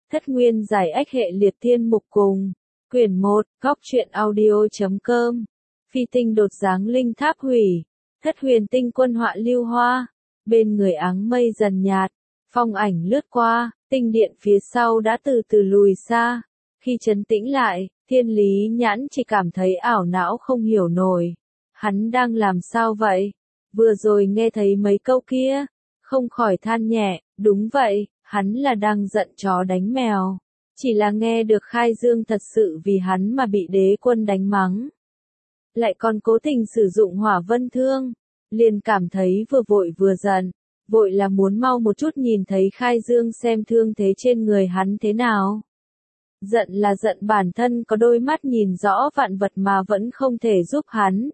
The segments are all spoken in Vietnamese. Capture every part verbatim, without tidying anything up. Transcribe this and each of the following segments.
Thất nguyên giải ách hệ liệt thiên mục cùng. Quyển một, góc truyện audio.com. Phi tinh đột giáng linh tháp hủy. Thất huyền tinh quân họa lưu hoa. Bên người áng mây dần nhạt. Phong ảnh lướt qua, tinh điện phía sau đã từ từ lùi xa. Khi trấn tĩnh lại, Thiên Lý Nhãn chỉ cảm thấy ảo não không hiểu nổi. Hắn đang làm sao vậy? Vừa rồi nghe thấy mấy câu kia, không khỏi than nhẹ, đúng vậy, hắn là đang giận chó đánh mèo. Chỉ là nghe được Khai Dương thật sự vì hắn mà bị đế quân đánh mắng. Lại còn cố tình sử dụng hỏa vân thương, liền cảm thấy vừa vội vừa giận. Vội là muốn mau một chút nhìn thấy Khai Dương xem thương thế trên người hắn thế nào. Giận là giận bản thân có đôi mắt nhìn rõ vạn vật mà vẫn không thể giúp hắn.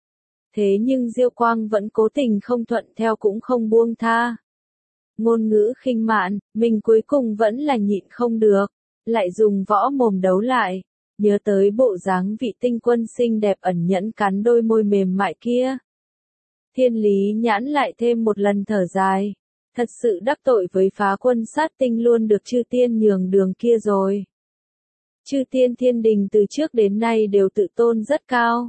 Thế nhưng Diêu Quang vẫn cố tình không thuận theo cũng không buông tha. Ngôn ngữ khinh mạn, mình cuối cùng vẫn là nhịn không được, lại dùng võ mồm đấu lại, nhớ tới bộ dáng vị tinh quân xinh đẹp ẩn nhẫn cắn đôi môi mềm mại kia. Thiên Lý Nhãn lại thêm một lần thở dài, thật sự đắc tội với phá quân sát tinh luôn được chư tiên nhường đường kia rồi. Chư tiên thiên đình từ trước đến nay đều tự tôn rất cao.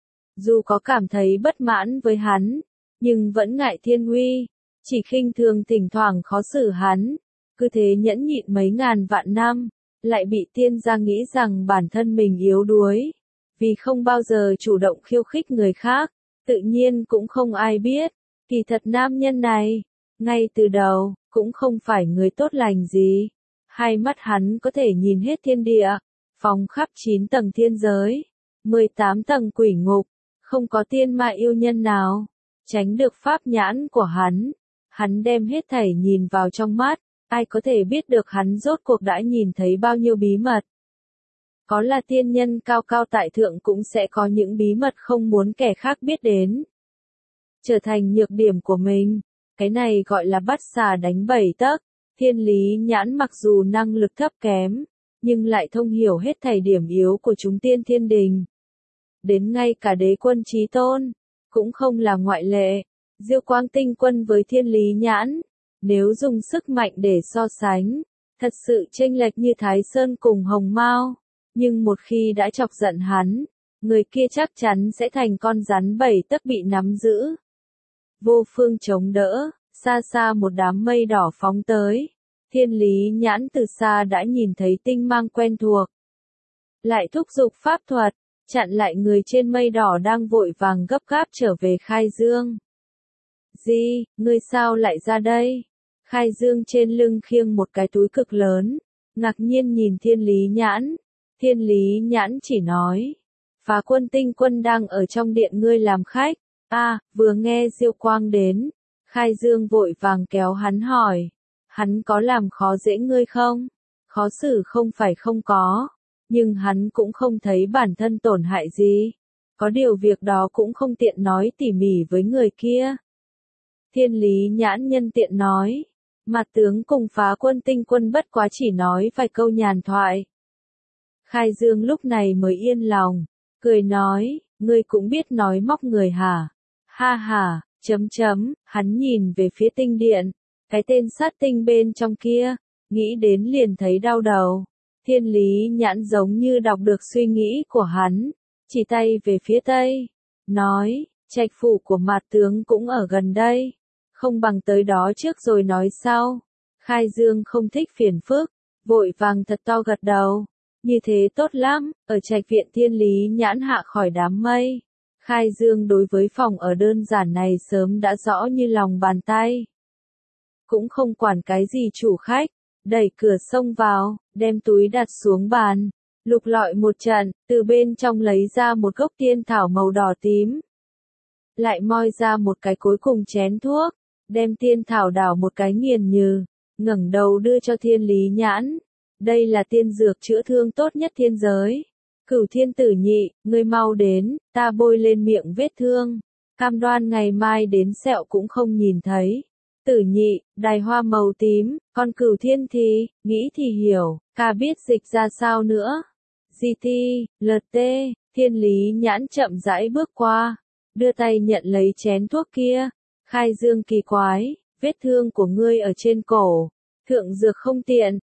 Dù có cảm thấy bất mãn với hắn, nhưng vẫn ngại thiên uy, chỉ khinh thường thỉnh thoảng khó xử hắn, cứ thế nhẫn nhịn mấy ngàn vạn năm, lại bị tiên gia nghĩ rằng bản thân mình yếu đuối, vì không bao giờ chủ động khiêu khích người khác, tự nhiên cũng không ai biết, kỳ thật nam nhân này, ngay từ đầu, cũng không phải người tốt lành gì. Hai mắt hắn có thể nhìn hết thiên địa, phóng khắp chín tầng thiên giới, mười tám tầng quỷ ngục, không có tiên ma yêu nhân nào tránh được pháp nhãn của hắn. Hắn đem hết thảy nhìn vào trong mắt, ai có thể biết được hắn rốt cuộc đã nhìn thấy bao nhiêu bí mật. Có là tiên nhân cao cao tại thượng cũng sẽ có những bí mật không muốn kẻ khác biết đến. Trở thành nhược điểm của mình, cái này gọi là bắt xà đánh bảy tấc. Thiên Lý Nhãn mặc dù năng lực thấp kém, nhưng lại thông hiểu hết thảy điểm yếu của chúng tiên thiên đình. Đến ngay cả đế quân chí tôn, cũng không là ngoại lệ. Diêu Quang tinh quân với Thiên Lý Nhãn, nếu dùng sức mạnh để so sánh, thật sự chênh lệch như Thái Sơn cùng Hồng Mao. Nhưng một khi đã chọc giận hắn, người kia chắc chắn sẽ thành con rắn bảy tấc bị nắm giữ. Vô phương chống đỡ, xa xa một đám mây đỏ phóng tới. Thiên Lý Nhãn từ xa đã nhìn thấy tinh mang quen thuộc. Lại thúc giục pháp thuật, chặn lại người trên mây đỏ đang vội vàng gấp gáp trở về Khai Dương. Gì, ngươi sao lại ra đây? Khai Dương trên lưng khiêng một cái túi cực lớn, ngạc nhiên nhìn Thiên Lý Nhãn. Thiên Lý Nhãn chỉ nói, phá quân tinh quân đang ở trong điện ngươi làm khách. À, vừa nghe Diêu Quang đến, Khai Dương vội vàng kéo hắn hỏi, hắn có làm khó dễ ngươi không? Khó xử không phải không có, nhưng hắn cũng không thấy bản thân tổn hại gì. Có điều việc đó cũng không tiện nói tỉ mỉ với người kia. Thiên Lý Nhãn nhân tiện nói, mặt tướng cùng phá quân tinh quân bất quá chỉ nói vài câu nhàn thoại. Khai Dương lúc này mới yên lòng, cười nói, ngươi cũng biết nói móc người hả? Ha ha, chấm chấm, hắn nhìn về phía tinh điện, cái tên sát tinh bên trong kia, nghĩ đến liền thấy đau đầu. Thiên Lý Nhãn giống như đọc được suy nghĩ của hắn, chỉ tay về phía tây, nói, trạch phủ của mặt tướng cũng ở gần đây, không bằng tới đó trước rồi nói sau. Khai Dương không thích phiền phức, vội vàng thật to gật đầu, như thế tốt lắm. Ở trạch viện Thiên Lý Nhãn hạ khỏi đám mây, Khai Dương đối với phòng ở đơn giản này sớm đã rõ như lòng bàn tay. Cũng không quản cái gì chủ khách, đẩy cửa xông vào, đem túi đặt xuống bàn, lục lọi một trận, từ bên trong lấy ra một gốc tiên thảo màu đỏ tím. Lại moi ra một cái cuối cùng chén thuốc, đem tiên thảo đảo một cái nghiền nhừ, ngẩng đầu đưa cho Thiên Lý Nhãn. Đây là tiên dược chữa thương tốt nhất thiên giới. Cửu Thiên Tử Nhị, ngươi mau đến, ta bôi lên miệng vết thương, cam đoan ngày mai đến sẹo cũng không nhìn thấy. Tử Nhị, đài hoa màu tím, con Cửu Thiên thì, nghĩ thì hiểu, ca biết dịch ra sao nữa. giê tê, lờ tê, Thiên Lý Nhãn chậm rãi bước qua, đưa tay nhận lấy chén thuốc kia. Khai Dương kỳ quái, vết thương của ngươi ở trên cổ, thượng dược không tiện,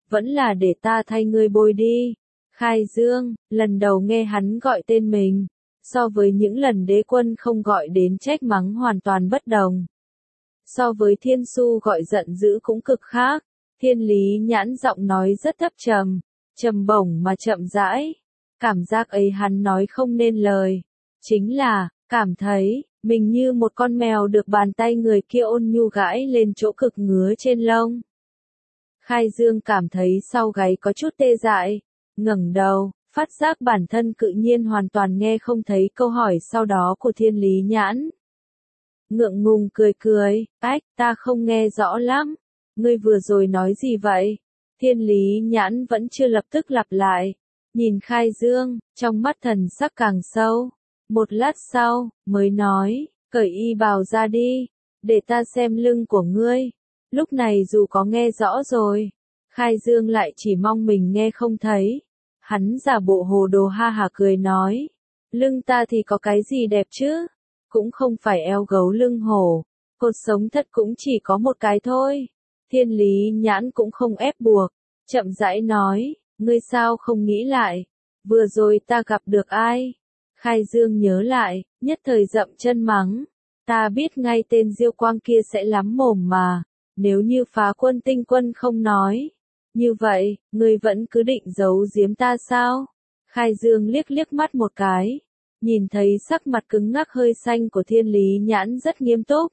vẫn là để ta thay ngươi bôi đi. Khai Dương, lần đầu nghe hắn gọi tên mình, so với những lần đế quân không gọi đến trách mắng hoàn toàn bất đồng. So với Thiên Su gọi giận dữ cũng cực khác, Thiên Lý Nhãn giọng nói rất thấp trầm, trầm bổng mà chậm rãi. Cảm giác ấy hắn nói không nên lời, chính là, cảm thấy, mình như một con mèo được bàn tay người kia ôn nhu gãi lên chỗ cực ngứa trên lông. Khai Dương cảm thấy sau gáy có chút tê dại, ngẩng đầu, phát giác bản thân cự nhiên hoàn toàn nghe không thấy câu hỏi sau đó của Thiên Lý Nhãn. Ngượng ngùng cười cười, ách, ta không nghe rõ lắm, ngươi vừa rồi nói gì vậy? Thiên Lý Nhãn vẫn chưa lập tức lặp lại, nhìn Khai Dương, trong mắt thần sắc càng sâu. Một lát sau, mới nói, cởi y bào ra đi, để ta xem lưng của ngươi. Lúc này dù có nghe rõ rồi, Khai Dương lại chỉ mong mình nghe không thấy. Hắn giả bộ hồ đồ ha hả cười nói, lưng ta thì có cái gì đẹp chứ? Cũng không phải eo gấu lưng hổ, cột sống thất cũng chỉ có một cái thôi. Thiên Lý Nhãn cũng không ép buộc, chậm rãi nói, ngươi sao không nghĩ lại, vừa rồi ta gặp được ai? Khai Dương nhớ lại, nhất thời dậm chân mắng, ta biết ngay tên Diêu Quang kia sẽ lắm mồm mà, nếu như Phá Quân Tinh Quân không nói, như vậy, ngươi vẫn cứ định giấu giếm ta sao? Khai Dương liếc liếc mắt một cái, nhìn thấy sắc mặt cứng ngắc hơi xanh của Thiên Lý Nhãn rất nghiêm túc.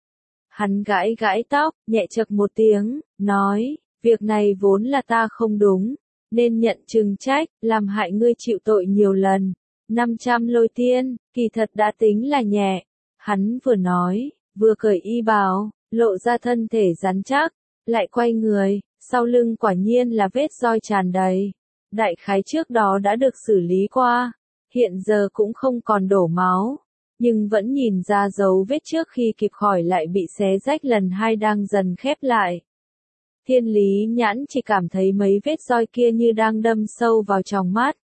Hắn gãi gãi tóc, nhẹ chậc một tiếng, nói, việc này vốn là ta không đúng, nên nhận trừng trách, làm hại ngươi chịu tội nhiều lần. năm trăm lôi tiên, kỳ thật đã tính là nhẹ. Hắn vừa nói, vừa cởi y bào, lộ ra thân thể rắn chắc, lại quay người, sau lưng quả nhiên là vết roi tràn đầy. Đại khái trước đó đã được xử lý qua, hiện giờ cũng không còn đổ máu, nhưng vẫn nhìn ra dấu vết trước khi kịp khỏi lại bị xé rách lần hai đang dần khép lại. Thiên Lý Nhãn chỉ cảm thấy mấy vết roi kia như đang đâm sâu vào tròng mắt.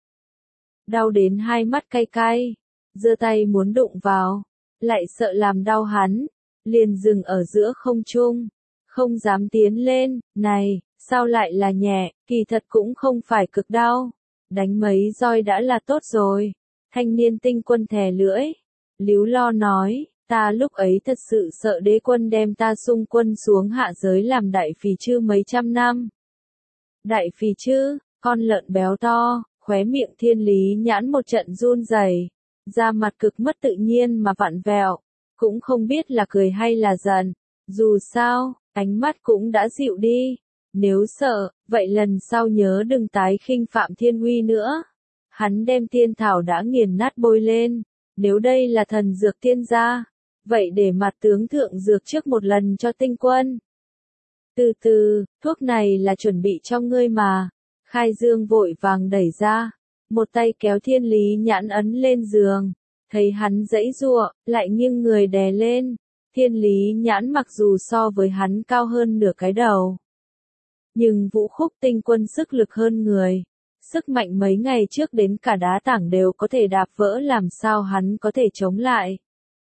Đau đến hai mắt cay cay, giơ tay muốn đụng vào, lại sợ làm đau hắn, liền dừng ở giữa không trung, không dám tiến lên, này, sao lại là nhẹ, kỳ thật cũng không phải cực đau, đánh mấy roi đã là tốt rồi. Thanh niên tinh quân thè lưỡi, líu lo nói, ta lúc ấy thật sự sợ đế quân đem ta xung quân xuống hạ giới làm đại phì chư mấy trăm năm. Đại phì chư, con lợn béo to, khóe miệng Thiên Lý Nhãn một trận run rẩy, da mặt cực mất tự nhiên mà vặn vẹo, cũng không biết là cười hay là giận, dù sao, ánh mắt cũng đã dịu đi, nếu sợ, vậy lần sau nhớ đừng tái khinh phạm thiên uy nữa. Hắn đem tiên thảo đã nghiền nát bôi lên, nếu đây là thần dược tiên gia, vậy để mặt tướng thượng dược trước một lần cho tinh quân. Từ từ, thuốc này là chuẩn bị cho ngươi mà. Khai Dương vội vàng đẩy ra, một tay kéo Thiên Lý Nhãn ấn lên giường, thấy hắn giãy giụa, lại nghiêng người đè lên. Thiên Lý Nhãn mặc dù so với hắn cao hơn nửa cái đầu, nhưng Vũ Khúc Tinh Quân sức lực hơn người, sức mạnh mấy ngày trước đến cả đá tảng đều có thể đạp vỡ, làm sao hắn có thể chống lại.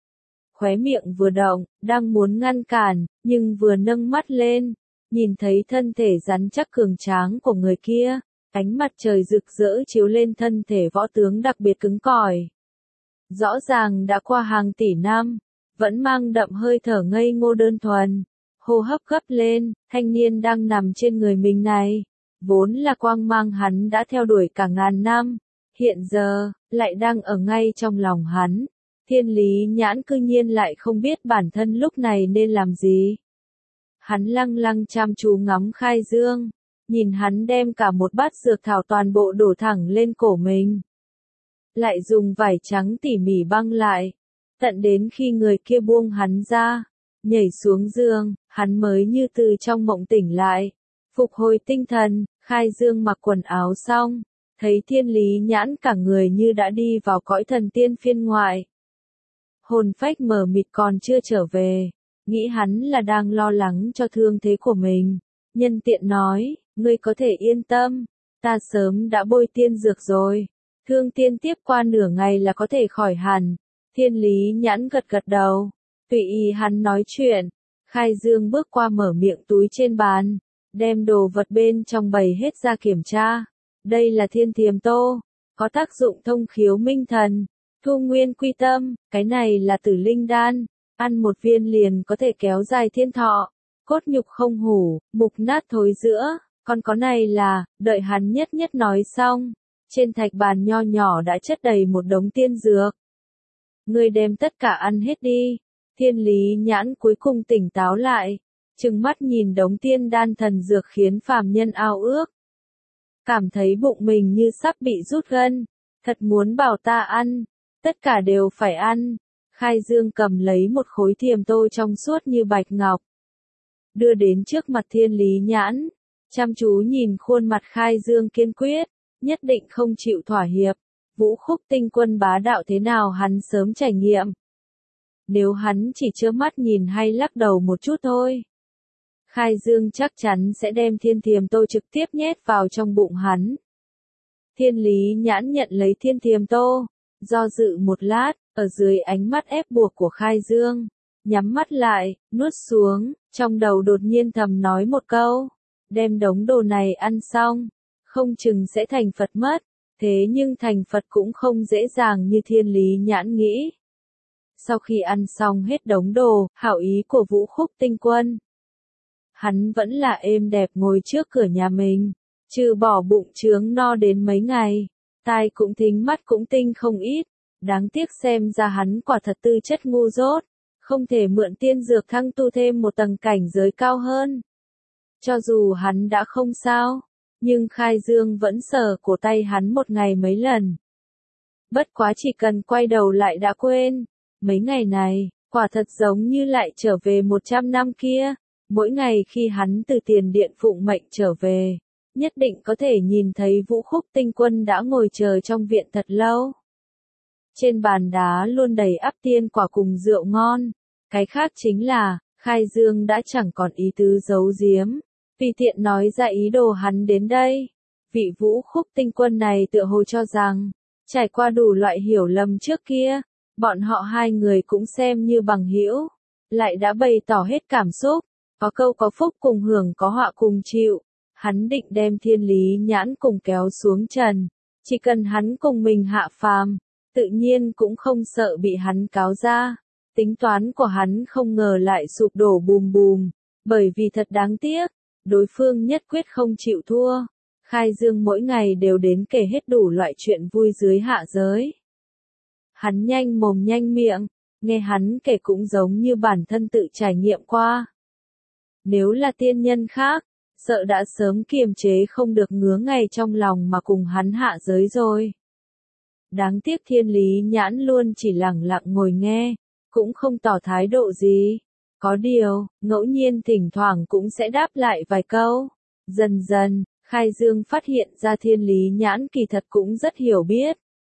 Khóe miệng vừa động, đang muốn ngăn cản, nhưng vừa nâng mắt lên, nhìn thấy thân thể rắn chắc cường tráng của người kia, ánh mặt trời rực rỡ chiếu lên thân thể võ tướng đặc biệt cứng cỏi. Rõ ràng đã qua hàng tỷ năm, vẫn mang đậm hơi thở ngây ngô đơn thuần, hô hấp gấp lên, thanh niên đang nằm trên người mình này, vốn là quang mang hắn đã theo đuổi cả ngàn năm, hiện giờ, lại đang ở ngay trong lòng hắn. Thiên Lý Nhãn cư nhiên lại không biết bản thân lúc này nên làm gì. Hắn lăng lăng chăm chú ngắm Khai Dương, nhìn hắn đem cả một bát dược thảo toàn bộ đổ thẳng lên cổ mình. Lại dùng vải trắng tỉ mỉ băng lại, tận đến khi người kia buông hắn ra, nhảy xuống giường, hắn mới như từ trong mộng tỉnh lại. Phục hồi tinh thần, Khai Dương mặc quần áo xong, thấy Thiên Lý Nhãn cả người như đã đi vào cõi thần tiên phiên ngoại. Hồn phách mờ mịt còn chưa trở về, nghĩ hắn là đang lo lắng cho thương thế của mình. Nhân tiện nói, ngươi có thể yên tâm, ta sớm đã bôi tiên dược rồi, thương tiên tiếp qua nửa ngày là có thể khỏi hẳn. Thiên Lý Nhãn gật gật đầu, tùy ý hắn nói chuyện. Khai Dương bước qua mở miệng túi trên bàn, đem đồ vật bên trong bày hết ra kiểm tra. Đây là thiên thiềm tô, có tác dụng thông khiếu minh thần, thu nguyên quy tâm, cái này là tử linh đan, ăn một viên liền có thể kéo dài thiên thọ, cốt nhục không hủ, mục nát thối rữa, còn có này là, đợi hắn nhất nhất nói xong, trên thạch bàn nho nhỏ đã chất đầy một đống tiên dược. Ngươi đem tất cả ăn hết đi, Thiên Lý Nhãn cuối cùng tỉnh táo lại, trừng mắt nhìn đống tiên đan thần dược khiến phàm nhân ao ước. Cảm thấy bụng mình như sắp bị rút gân, thật muốn bảo ta ăn, tất cả đều phải ăn. Khai Dương cầm lấy một khối thiềm tô trong suốt như bạch ngọc, đưa đến trước mặt Thiên Lý Nhãn, chăm chú nhìn khuôn mặt Khai Dương kiên quyết, nhất định không chịu thỏa hiệp. Vũ Khúc Tinh Quân bá đạo thế nào hắn sớm trải nghiệm. Nếu hắn chỉ trơ mắt nhìn hay lắc đầu một chút thôi, Khai Dương chắc chắn sẽ đem thiên thiềm tô trực tiếp nhét vào trong bụng hắn. Thiên Lý Nhãn nhận lấy thiên thiềm tô, do dự một lát, ở dưới ánh mắt ép buộc của Khai Dương, nhắm mắt lại, nuốt xuống, trong đầu đột nhiên thầm nói một câu, đem đống đồ này ăn xong, không chừng sẽ thành Phật mất, thế nhưng thành Phật cũng không dễ dàng như Thiên Lý Nhãn nghĩ. Sau khi ăn xong hết đống đồ, hảo ý của Vũ Khúc Tinh Quân, hắn vẫn là êm đẹp ngồi trước cửa nhà mình, trừ bỏ bụng trướng no đến mấy ngày, tai cũng thính mắt cũng tinh không ít, đáng tiếc xem ra hắn quả thật tư chất ngu dốt, không thể mượn tiên dược thăng tu thêm một tầng cảnh giới cao hơn. Cho dù hắn đã không sao, nhưng Khai Dương vẫn sờ cổ tay hắn một ngày mấy lần. Bất quá chỉ cần quay đầu lại đã quên, mấy ngày này, quả thật giống như lại trở về một trăm năm kia. Mỗi ngày khi hắn từ tiền điện phụng mệnh trở về, nhất định có thể nhìn thấy Vũ Khúc Tinh Quân đã ngồi chờ trong viện thật lâu. Trên bàn đá luôn đầy ắp tiên quả cùng rượu ngon, cái khác chính là, Khai Dương đã chẳng còn ý tứ giấu giếm, vì tiện nói ra ý đồ hắn đến đây. Vị Vũ Khúc Tinh Quân này tựa hồ cho rằng, trải qua đủ loại hiểu lầm trước kia, bọn họ hai người cũng xem như bằng hữu, lại đã bày tỏ hết cảm xúc. Có câu có phúc cùng hưởng có họa cùng chịu, hắn định đem Thiên Lý Nhãn cùng kéo xuống trần, chỉ cần hắn cùng mình hạ phàm, tự nhiên cũng không sợ bị hắn cáo ra. Tính toán của hắn không ngờ lại sụp đổ bùm bùm, bởi vì thật đáng tiếc, đối phương nhất quyết không chịu thua. Khai Dương mỗi ngày đều đến kể hết đủ loại chuyện vui dưới hạ giới. Hắn nhanh mồm nhanh miệng, nghe hắn kể cũng giống như bản thân tự trải nghiệm qua. Nếu là tiên nhân khác, sợ đã sớm kiềm chế không được ngứa ngày trong lòng mà cùng hắn hạ giới rồi. Đáng tiếc Thiên Lý Nhãn luôn chỉ lặng lặng ngồi nghe, cũng không tỏ thái độ gì. Có điều, ngẫu nhiên thỉnh thoảng cũng sẽ đáp lại vài câu. Dần dần, Khai Dương phát hiện ra Thiên Lý Nhãn kỳ thật cũng rất hiểu biết.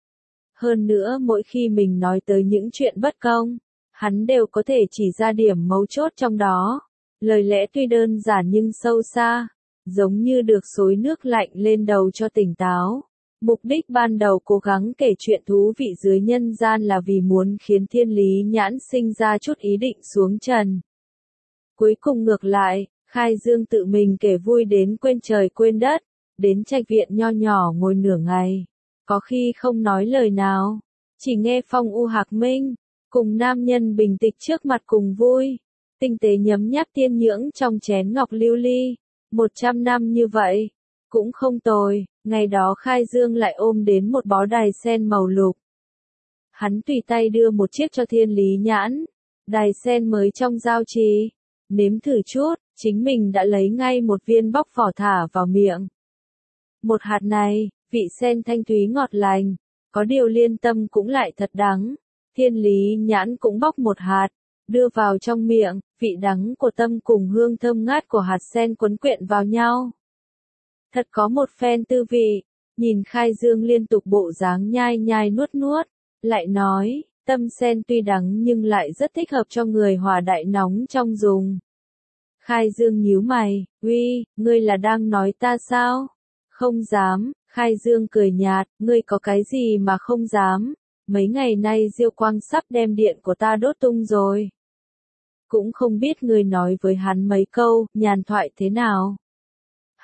Hơn nữa mỗi khi mình nói tới những chuyện bất công, hắn đều có thể chỉ ra điểm mấu chốt trong đó. Lời lẽ tuy đơn giản nhưng sâu xa, giống như được xối nước lạnh lên đầu cho tỉnh táo. Mục đích ban đầu cố gắng kể chuyện thú vị dưới nhân gian là vì muốn khiến Thiên Lý Nhãn sinh ra chút ý định xuống trần. Cuối cùng ngược lại, Khai Dương tự mình kể vui đến quên trời quên đất, đến trạch viện nho nhỏ ngồi nửa ngày, có khi không nói lời nào, chỉ nghe phong u hạc minh, cùng nam nhân bình tịch trước mặt cùng vui. Tinh tế nhấm nháp tiên nhưỡng trong chén ngọc lưu ly, một trăm năm như vậy, cũng không tồi. Ngày đó Khai Dương lại ôm đến một bó đài sen màu lục. Hắn tùy tay đưa một chiếc cho Thiên Lý Nhãn, đài sen mới trong giao trì, nếm thử chút, chính mình đã lấy ngay một viên bóc vỏ thả vào miệng. Một hạt này, vị sen thanh thúy ngọt lành, có điều liên tâm cũng lại thật đắng. Thiên Lý Nhãn cũng bóc một hạt, đưa vào trong miệng, vị đắng của tâm cùng hương thơm ngát của hạt sen quấn quyện vào nhau. Thật có một phen tư vị, nhìn Khai Dương liên tục bộ dáng nhai nhai nuốt nuốt, lại nói, tâm sen tuy đắng nhưng lại rất thích hợp cho người hòa đại nóng trong dùng. Khai Dương nhíu mày, uy, ngươi là đang nói ta sao? Không dám, Khai Dương cười nhạt, ngươi có cái gì mà không dám, mấy ngày nay Diêu Quang sắp đem điện của ta đốt tung rồi. Cũng không biết ngươi nói với hắn mấy câu, nhàn thoại thế nào.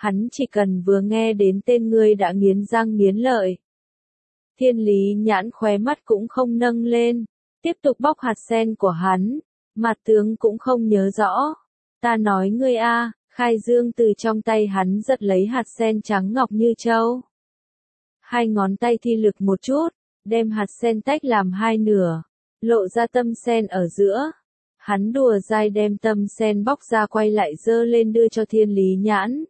Hắn chỉ cần vừa nghe đến tên ngươi đã nghiến răng nghiến lợi. Thiên Lý Nhãn khóe mắt cũng không nâng lên, tiếp tục bóc hạt sen của hắn, mặt tướng cũng không nhớ rõ. Ta nói ngươi a, Khai Dương từ trong tay hắn giật lấy hạt sen trắng ngọc như châu. Hai ngón tay thi lực một chút, đem hạt sen tách làm hai nửa, lộ ra tâm sen ở giữa. Hắn đùa dai đem tâm sen bóc ra quay lại dơ lên đưa cho Thiên Lý Nhãn.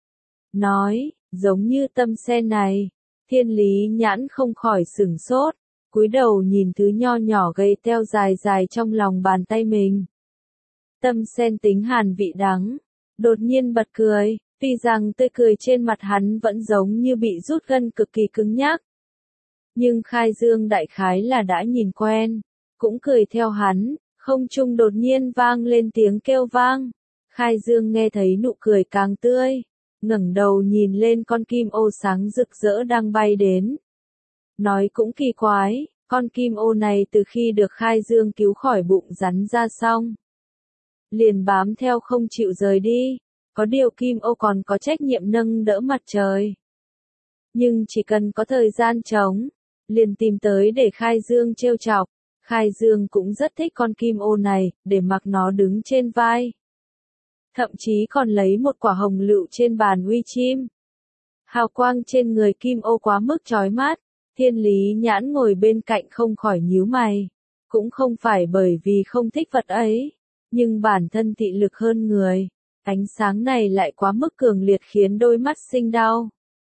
Nói, giống như tâm sen này. Thiên Lý Nhãn không khỏi sửng sốt, cúi đầu nhìn thứ nho nhỏ gầy teo dài dài trong lòng bàn tay mình. Tâm sen tính hàn vị đắng, đột nhiên bật cười, tuy rằng tươi cười trên mặt hắn vẫn giống như bị rút gân cực kỳ cứng nhắc. Nhưng Khai Dương đại khái là đã nhìn quen, cũng cười theo hắn, không trung đột nhiên vang lên tiếng kêu vang. Khai Dương nghe thấy nụ cười càng tươi, ngẩng đầu nhìn lên con kim ô sáng rực rỡ đang bay đến. Nói cũng kỳ quái, con kim ô này từ khi được Khai Dương cứu khỏi bụng rắn ra xong, liền bám theo không chịu rời đi, có điều kim ô còn có trách nhiệm nâng đỡ mặt trời. Nhưng chỉ cần có thời gian trống, liền tìm tới để Khai Dương trêu chọc. Khai Dương cũng rất thích con kim ô này, để mặc nó đứng trên vai. Thậm chí còn lấy một quả hồng lựu trên bàn uy chim. Hào quang trên người kim ô quá mức chói mắt, Thiên Lý Nhãn ngồi bên cạnh không khỏi nhíu mày. Cũng không phải bởi vì không thích vật ấy, nhưng bản thân thị lực hơn người, ánh sáng này lại quá mức cường liệt khiến đôi mắt sinh đau.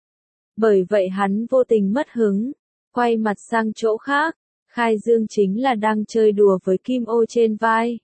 Bởi vậy hắn vô tình mất hứng, quay mặt sang chỗ khác. Khai Dương chính là đang chơi đùa với kim ô trên vai.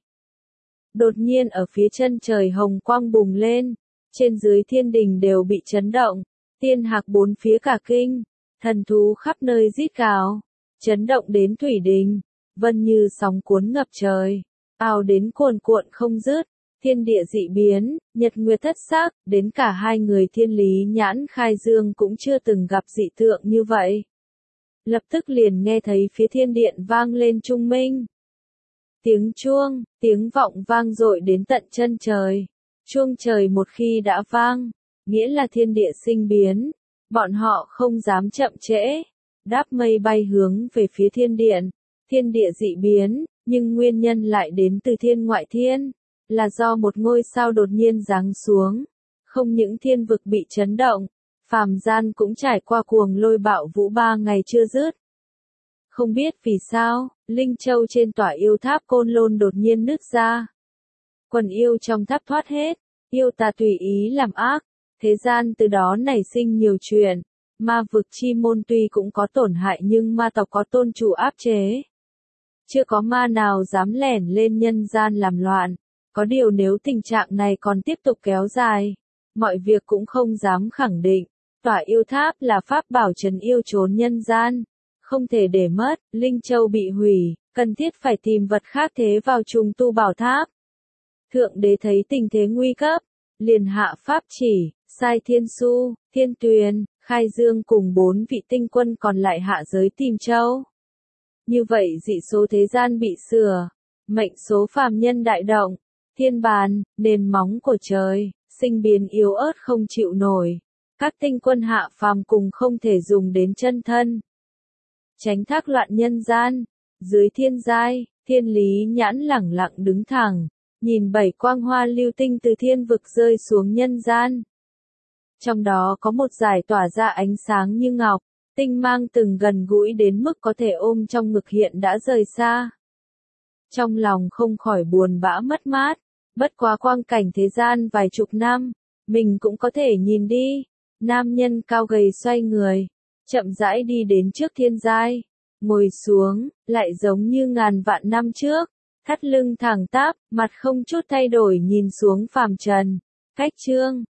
Đột nhiên ở phía chân trời hồng quang bùng lên, trên dưới thiên đình đều bị chấn động, tiên hạc bốn phía cả kinh, thần thú khắp nơi rít gào, chấn động đến thủy đình, vân như sóng cuốn ngập trời, ào đến cuồn cuộn không dứt, thiên địa dị biến, nhật nguyệt thất sắc, đến cả hai người Thiên Lý Nhãn Khai Dương cũng chưa từng gặp dị tượng như vậy. Lập tức liền nghe thấy phía thiên điện vang lên trung minh. Tiếng chuông, tiếng vọng vang dội đến tận chân trời. Chuông trời một khi đã vang, nghĩa là thiên địa sinh biến. Bọn họ không dám chậm trễ, đáp mây bay hướng về phía thiên điện. Thiên địa dị biến, nhưng nguyên nhân lại đến từ thiên ngoại thiên, là do một ngôi sao đột nhiên giáng xuống. Không những thiên vực bị chấn động, phàm gian cũng trải qua cuồng lôi bạo vũ ba ngày chưa dứt. Không biết vì sao, linh châu trên tỏa yêu tháp Côn Lôn đột nhiên nứt ra. Quần yêu trong tháp thoát hết, yêu tà tùy ý làm ác, thế gian từ đó nảy sinh nhiều chuyện. Ma vực chi môn tuy cũng có tổn hại nhưng ma tộc có tôn chủ áp chế. Chưa có ma nào dám lẻn lên nhân gian làm loạn, có điều nếu tình trạng này còn tiếp tục kéo dài, mọi việc cũng không dám khẳng định. Tỏa yêu tháp là pháp bảo trấn yêu trốn nhân gian, không thể để mất. Linh châu bị hủy, cần thiết phải tìm vật khác thế vào trùng tu bảo tháp. Thượng đế thấy tình thế nguy cấp, liền hạ pháp chỉ, sai Thiên Su, Thiên Tuyền, Khai Dương cùng bốn vị tinh quân còn lại hạ giới tìm châu. Như vậy dị số thế gian bị sửa, mệnh số phàm nhân đại động, thiên bàn, nền móng của trời, sinh biến yếu ớt không chịu nổi. Các tinh quân hạ phàm cùng không thể dùng đến chân thân. Tránh thác loạn nhân gian, dưới thiên giai, Thiên Lý Nhãn lẳng lặng đứng thẳng, nhìn bảy quang hoa lưu tinh từ thiên vực rơi xuống nhân gian. Trong đó có một dải tỏa ra ánh sáng như ngọc, tinh mang từng gần gũi đến mức có thể ôm trong ngực hiện đã rời xa. Trong lòng không khỏi buồn bã mất mát, bất quá quang cảnh thế gian vài chục năm, mình cũng có thể nhìn đi. Nam nhân cao gầy xoay người, chậm rãi đi đến trước thiên giai, ngồi xuống, lại giống như ngàn vạn năm trước, thắt lưng thẳng tắp, mặt không chút thay đổi nhìn xuống phàm trần. Cách chương